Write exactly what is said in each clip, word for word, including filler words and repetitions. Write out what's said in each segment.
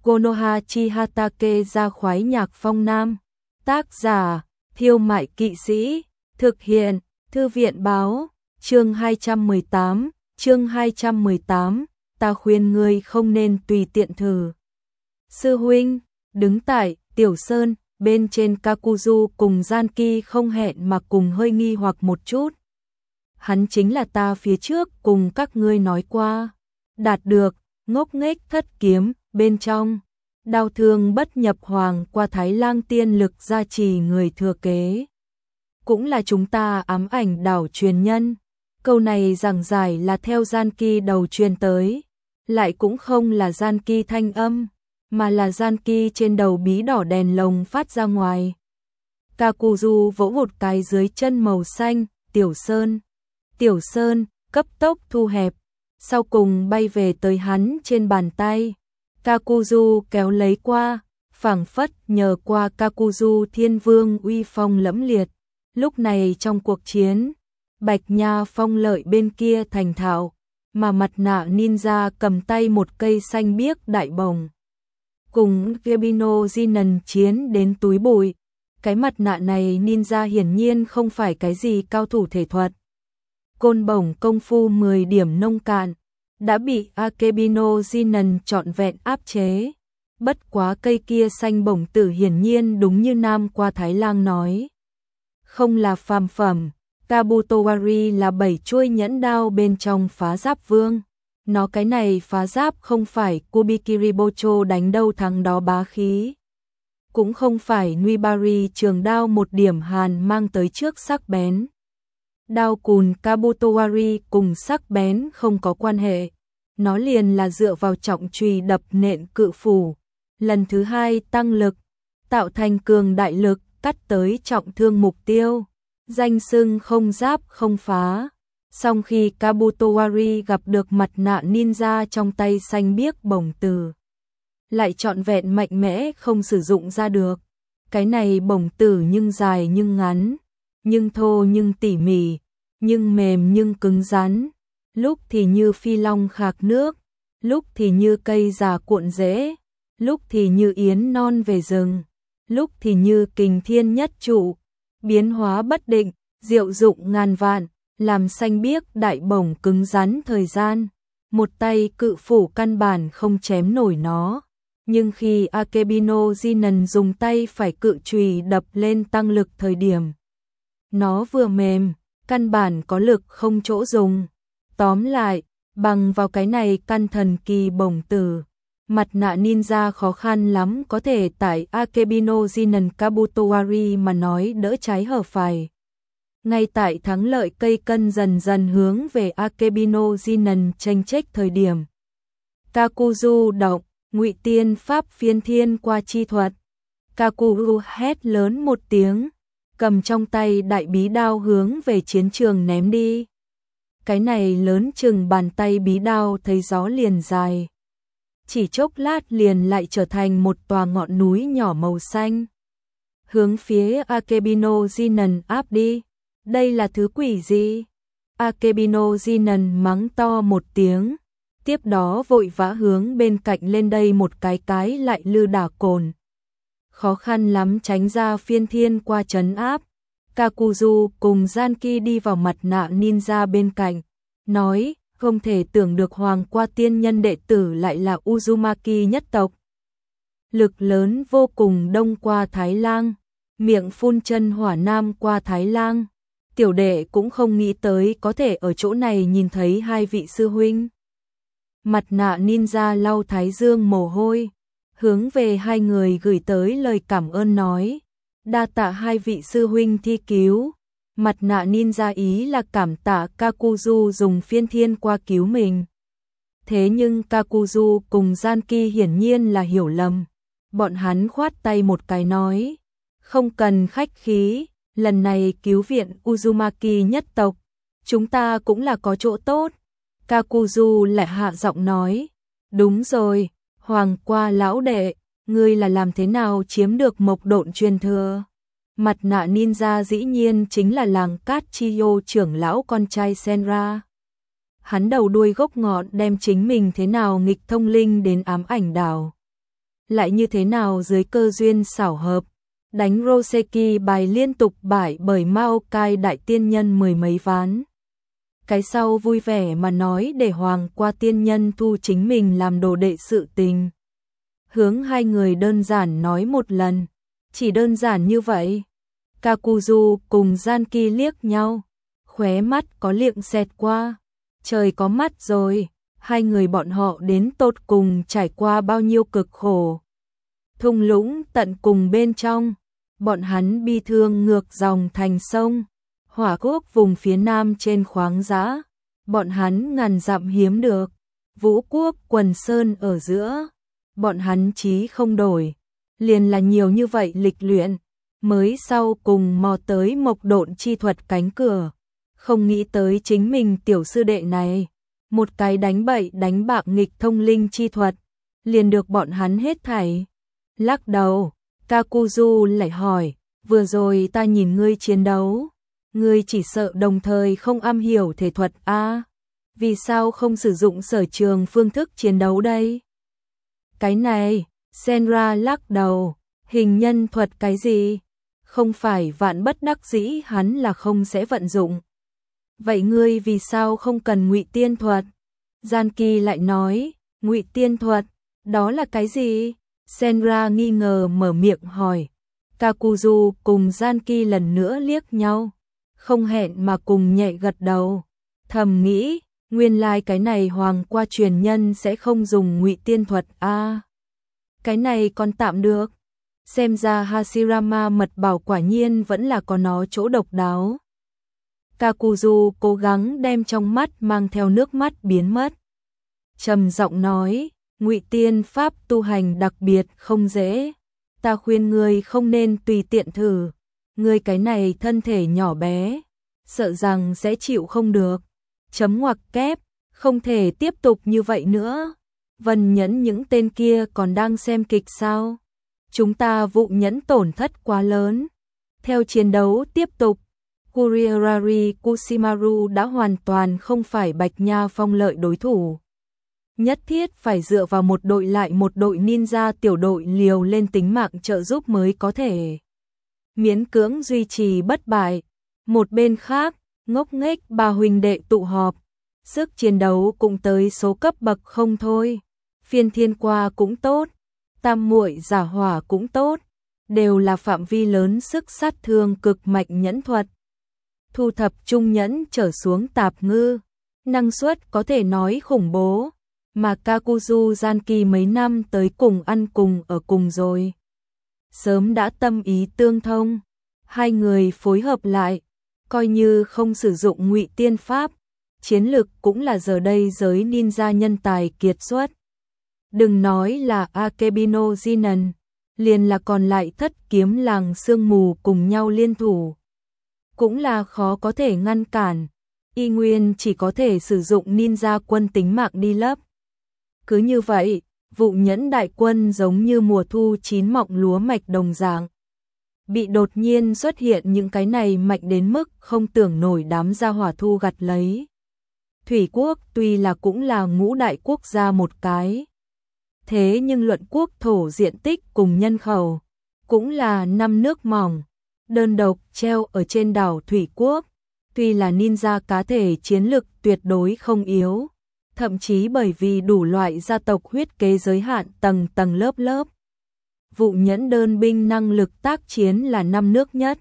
Konoha Chihatake ra khoái nhạc phong nam. Tác giả, Thiêu Mại Kỵ Sĩ. Thực hiện, Thư viện báo. Chương hai trăm mười tám, chương hai trăm mười tám, ta khuyên ngươi không nên tùy tiện thử. Sư huynh, đứng tại Tiểu Sơn, bên trên Kakuzu cùng Zanki không hẹn mà cùng hơi nghi hoặc một chút. Hắn chính là ta phía trước cùng các ngươi nói qua. Đạt được, ngốc nghếch thất kiếm, bên trong. Đao thương bất nhập hoàng qua Thái Lang tiên lực gia trì người thừa kế. Cũng là chúng ta ám ảnh đảo truyền nhân. Câu này giảng giải là theo Zanki đầu truyền tới. Lại cũng không là Zanki thanh âm, mà là Zanki trên đầu bí đỏ đèn lồng phát ra ngoài. Kakuzu vỗ một cái dưới chân màu xanh, Tiểu Sơn. Tiểu Sơn, cấp tốc thu hẹp, sau cùng bay về tới hắn trên bàn tay. Kakuzu kéo lấy qua, phảng phất nhờ qua Kakuzu Thiên Vương uy phong lẫm liệt. Lúc này trong cuộc chiến, Bạch Nha Phong lợi bên kia thành thạo, mà mặt nạ ninja cầm tay một cây xanh biếc đại bồng. Cùng Gebino Jinan chiến đến túi bụi, cái mặt nạ này ninja hiển nhiên không phải cái gì cao thủ thể thuật. Côn bổng công phu mười điểm nông cạn, đã bị Akebino Jinan trọn vẹn áp chế. Bất quá cây kia xanh bổng tử hiển nhiên đúng như Nam qua Thái Lang nói. Không là phàm phẩm, Kabutowari là bảy chuôi nhẫn đao bên trong phá giáp vương. Nó cái này phá giáp không phải Kubikiribocho đánh đâu thắng đó bá khí. Cũng không phải Nuibari trường đao một điểm hàn mang tới trước sắc bén. Đao cùn Kabutowari cùng sắc bén không có quan hệ. Nó liền là dựa vào trọng chùy đập nện cự phủ. Lần thứ hai tăng lực, tạo thành cường đại lực, cắt tới trọng thương mục tiêu. Danh xưng không giáp không phá. Song khi Kabutowari gặp được mặt nạ ninja trong tay xanh biếc bổng tử, lại trọn vẹn mạnh mẽ không sử dụng ra được. Cái này bổng tử nhưng dài nhưng ngắn, nhưng thô nhưng tỉ mỉ, nhưng mềm nhưng cứng rắn. Lúc thì như phi long khạc nước, lúc thì như cây già cuộn rễ, lúc thì như yến non về rừng, lúc thì như kình thiên nhất trụ, biến hóa bất định, diệu dụng ngàn vạn, làm xanh biếc đại bổng cứng rắn thời gian. Một tay cự phủ căn bản không chém nổi nó, nhưng khi Akebino Jinan dùng tay phải cự chùy đập lên tăng lực thời điểm, nó vừa mềm, căn bản có lực không chỗ dùng. Tóm lại, bằng vào cái này căn thần kỳ bổng tử, mặt nạ ninja khó khăn lắm có thể tại Akebino Jinan Kabutowari mà nói đỡ trái hở phải. Ngay tại thắng lợi cây cân dần dần hướng về Akebino Jinan tranh trách thời điểm, Kakuzu động, Ngụy Tiên pháp phiên thiên qua chi thuật. Kakuzu hét lớn một tiếng, cầm trong tay đại bí đao hướng về chiến trường ném đi. Cái này lớn chừng bàn tay bí đao thấy gió liền dài. Chỉ chốc lát liền lại trở thành một tòa ngọn núi nhỏ màu xanh. Hướng phía Akebino Jinan áp đi. Đây là thứ quỷ gì? Akebino Jinan mắng to một tiếng. Tiếp đó vội vã hướng bên cạnh lên đây một cái cái lại lư đả cồn. Khó khăn lắm tránh ra phiên thiên qua trấn áp. Kakuzu cùng Zanki đi vào mặt nạ ninja bên cạnh, nói, không thể tưởng được hoàng qua tiên nhân đệ tử lại là Uzumaki nhất tộc. Lực lớn vô cùng đông qua Thái Lang, miệng phun chân hỏa nam qua Thái Lang. Tiểu đệ cũng không nghĩ tới có thể ở chỗ này nhìn thấy hai vị sư huynh. Mặt nạ ninja lau thái dương mồ hôi, hướng về hai người gửi tới lời cảm ơn nói. Đa tạ hai vị sư huynh thi cứu. Mặt nạ ninja ý là cảm tạ Kakuzu dùng phiên thiên qua cứu mình. Thế nhưng Kakuzu cùng Zanki hiển nhiên là hiểu lầm. Bọn hắn khoát tay một cái nói, không cần khách khí, lần này cứu viện Uzumaki nhất tộc, chúng ta cũng là có chỗ tốt. Kakuzu lại hạ giọng nói, đúng rồi, hoàng qua lão đệ, ngươi là làm thế nào chiếm được mộc độn truyền thừa? Mặt nạ ninja dĩ nhiên chính là làng Cát Chiyo trưởng lão con trai Senra. Hắn đầu đuôi gốc ngọn đem chính mình thế nào nghịch thông linh đến ám ảnh đảo. lại như thế nào dưới cơ duyên xảo hợp, đánh Roseki bài liên tục bại bởi Maokai đại tiên nhân mười mấy ván. Cái sau vui vẻ mà nói để Hoàng qua tiên nhân thu chính mình làm đồ đệ sự tình. Hướng hai người đơn giản nói một lần, chỉ đơn giản như vậy. Kakuzu cùng Zanki liếc nhau, khóe mắt có liệng xẹt qua. Trời có mắt rồi, hai người bọn họ đến tột cùng trải qua bao nhiêu cực khổ. Thung lũng tận cùng bên trong, bọn hắn bi thương ngược dòng thành sông. Hỏa quốc vùng phía nam trên khoáng dã, bọn hắn ngàn dặm hiếm được. Vũ quốc quần sơn ở giữa, bọn hắn chí không đổi. Liền là nhiều như vậy lịch luyện, mới sau cùng mò tới mộc độn chi thuật cánh cửa. Không nghĩ tới chính mình tiểu sư đệ này, một cái đánh bậy đánh bạc nghịch thông linh chi thuật, liền được bọn hắn hết thảy. Lắc đầu, Kakuzu lại hỏi, vừa rồi ta nhìn ngươi chiến đấu, ngươi chỉ sợ đồng thời không am hiểu thể thuật a, à, vì sao không sử dụng sở trường phương thức chiến đấu đây? Cái này, Senra lắc đầu, hình nhân thuật cái gì? Không phải vạn bất đắc dĩ hắn là không sẽ vận dụng. Vậy ngươi vì sao không cần ngụy tiên thuật? Zanki lại nói, ngụy tiên thuật, đó là cái gì? Senra nghi ngờ mở miệng hỏi. Kakuzu cùng Zanki lần nữa liếc nhau, không hẹn mà cùng nhẹ gật đầu. Thầm nghĩ, nguyên lai like cái này hoàng qua truyền nhân sẽ không dùng ngụy tiên thuật a. À, cái này còn tạm được. Xem ra Hashirama mật bảo quả nhiên vẫn là có nó chỗ độc đáo. Kakuzu cố gắng đem trong mắt mang theo nước mắt biến mất. Trầm giọng nói, ngụy tiên pháp tu hành đặc biệt không dễ. Ta khuyên ngươi không nên tùy tiện thử. Ngươi cái này thân thể nhỏ bé, sợ rằng sẽ chịu không được. Chấm ngoặc kép, không thể tiếp tục như vậy nữa. Vân Nhẫn những tên kia còn đang xem kịch sao? Chúng ta vụ nhẫn tổn thất quá lớn. Theo chiến đấu tiếp tục, Kuriarari Kushimaru đã hoàn toàn không phải Bạch Nha Phong lợi đối thủ. Nhất thiết phải dựa vào một đội lại một đội ninja tiểu đội liều lên tính mạng trợ giúp mới có thể miễn cưỡng duy trì bất bại. Một bên khác, ngốc nghếch ba huynh đệ tụ họp, sức chiến đấu cũng tới số cấp bậc không thôi. Phiên thiên qua cũng tốt, tam muội giả hỏa cũng tốt, đều là phạm vi lớn sức sát thương cực mạnh nhẫn thuật. Thu thập trung nhẫn trở xuống tạp ngư, năng suất có thể nói khủng bố, mà Kakuzu Zanki mấy năm tới cùng ăn cùng ở cùng rồi. Sớm đã tâm ý tương thông, hai người phối hợp lại, coi như không sử dụng ngụy tiên pháp, chiến lực cũng là giờ đây giới ninja nhân tài kiệt xuất. Đừng nói là Akebino Jinan, liền là còn lại thất kiếm làng sương mù cùng nhau liên thủ, cũng là khó có thể ngăn cản. Y nguyên chỉ có thể sử dụng ninja quân tính mạng đi lấp. Cứ như vậy, vụ nhẫn đại quân giống như mùa thu chín mọng lúa mạch đồng dạng. Bị đột nhiên xuất hiện những cái này mạnh đến mức không tưởng nổi đám gia hỏa thu gặt lấy. Thủy quốc tuy là cũng là ngũ đại quốc gia một cái, thế nhưng luận quốc thổ diện tích cùng nhân khẩu, cũng là năm nước mỏng, đơn độc treo ở trên đảo Thủy quốc. Tuy là ninja cá thể chiến lực tuyệt đối không yếu, thậm chí bởi vì đủ loại gia tộc huyết kế giới hạn tầng tầng lớp lớp. Vụ nhẫn đơn binh năng lực tác chiến là năm nước nhất.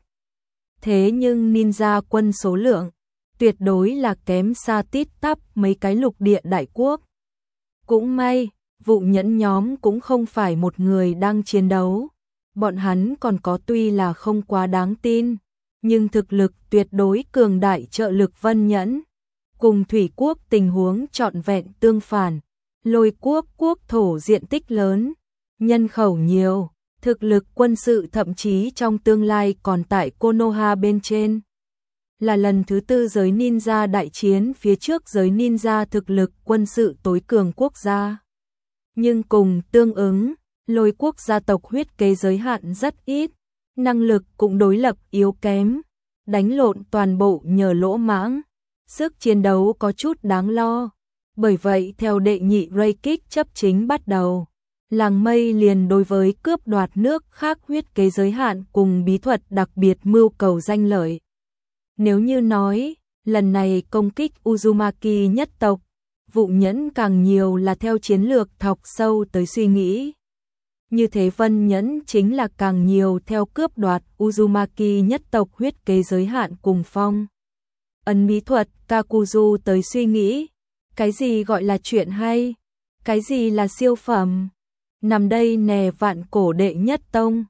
Thế nhưng ninja quân số lượng, tuyệt đối là kém xa tít tắp mấy cái lục địa đại quốc. Cũng may, vụ nhẫn nhóm cũng không phải một người đang chiến đấu. Bọn hắn còn có tuy là không quá đáng tin, nhưng thực lực tuyệt đối cường đại trợ lực Vân Nhẫn. Cùng Thủy quốc tình huống trọn vẹn tương phản, Lôi quốc quốc thổ diện tích lớn, nhân khẩu nhiều, thực lực quân sự thậm chí trong tương lai còn tại Konoha bên trên. Là lần thứ tư giới ninja đại chiến phía trước giới ninja thực lực quân sự tối cường quốc gia. Nhưng cùng tương ứng, Lôi quốc gia tộc huyết kế giới hạn rất ít, năng lực cũng đối lập yếu kém, đánh lộn toàn bộ nhờ lỗ mãng, sức chiến đấu có chút đáng lo. Bởi vậy theo đệ nhị Ray Kích chấp chính bắt đầu, Làng Mây liền đối với cướp đoạt nước khác huyết kế giới hạn cùng bí thuật đặc biệt mưu cầu danh lợi. Nếu như nói, lần này công kích Uzumaki nhất tộc, vụ nhẫn càng nhiều là theo chiến lược thọc sâu tới suy nghĩ. Như thế Vân Nhẫn chính là càng nhiều theo cướp đoạt Uzumaki nhất tộc huyết kế giới hạn cùng phong. Ấn bí thuật Kakuzu tới suy nghĩ, cái gì gọi là chuyện hay, cái gì là siêu phẩm. Nằm đây nè vạn cổ đệ nhất tông,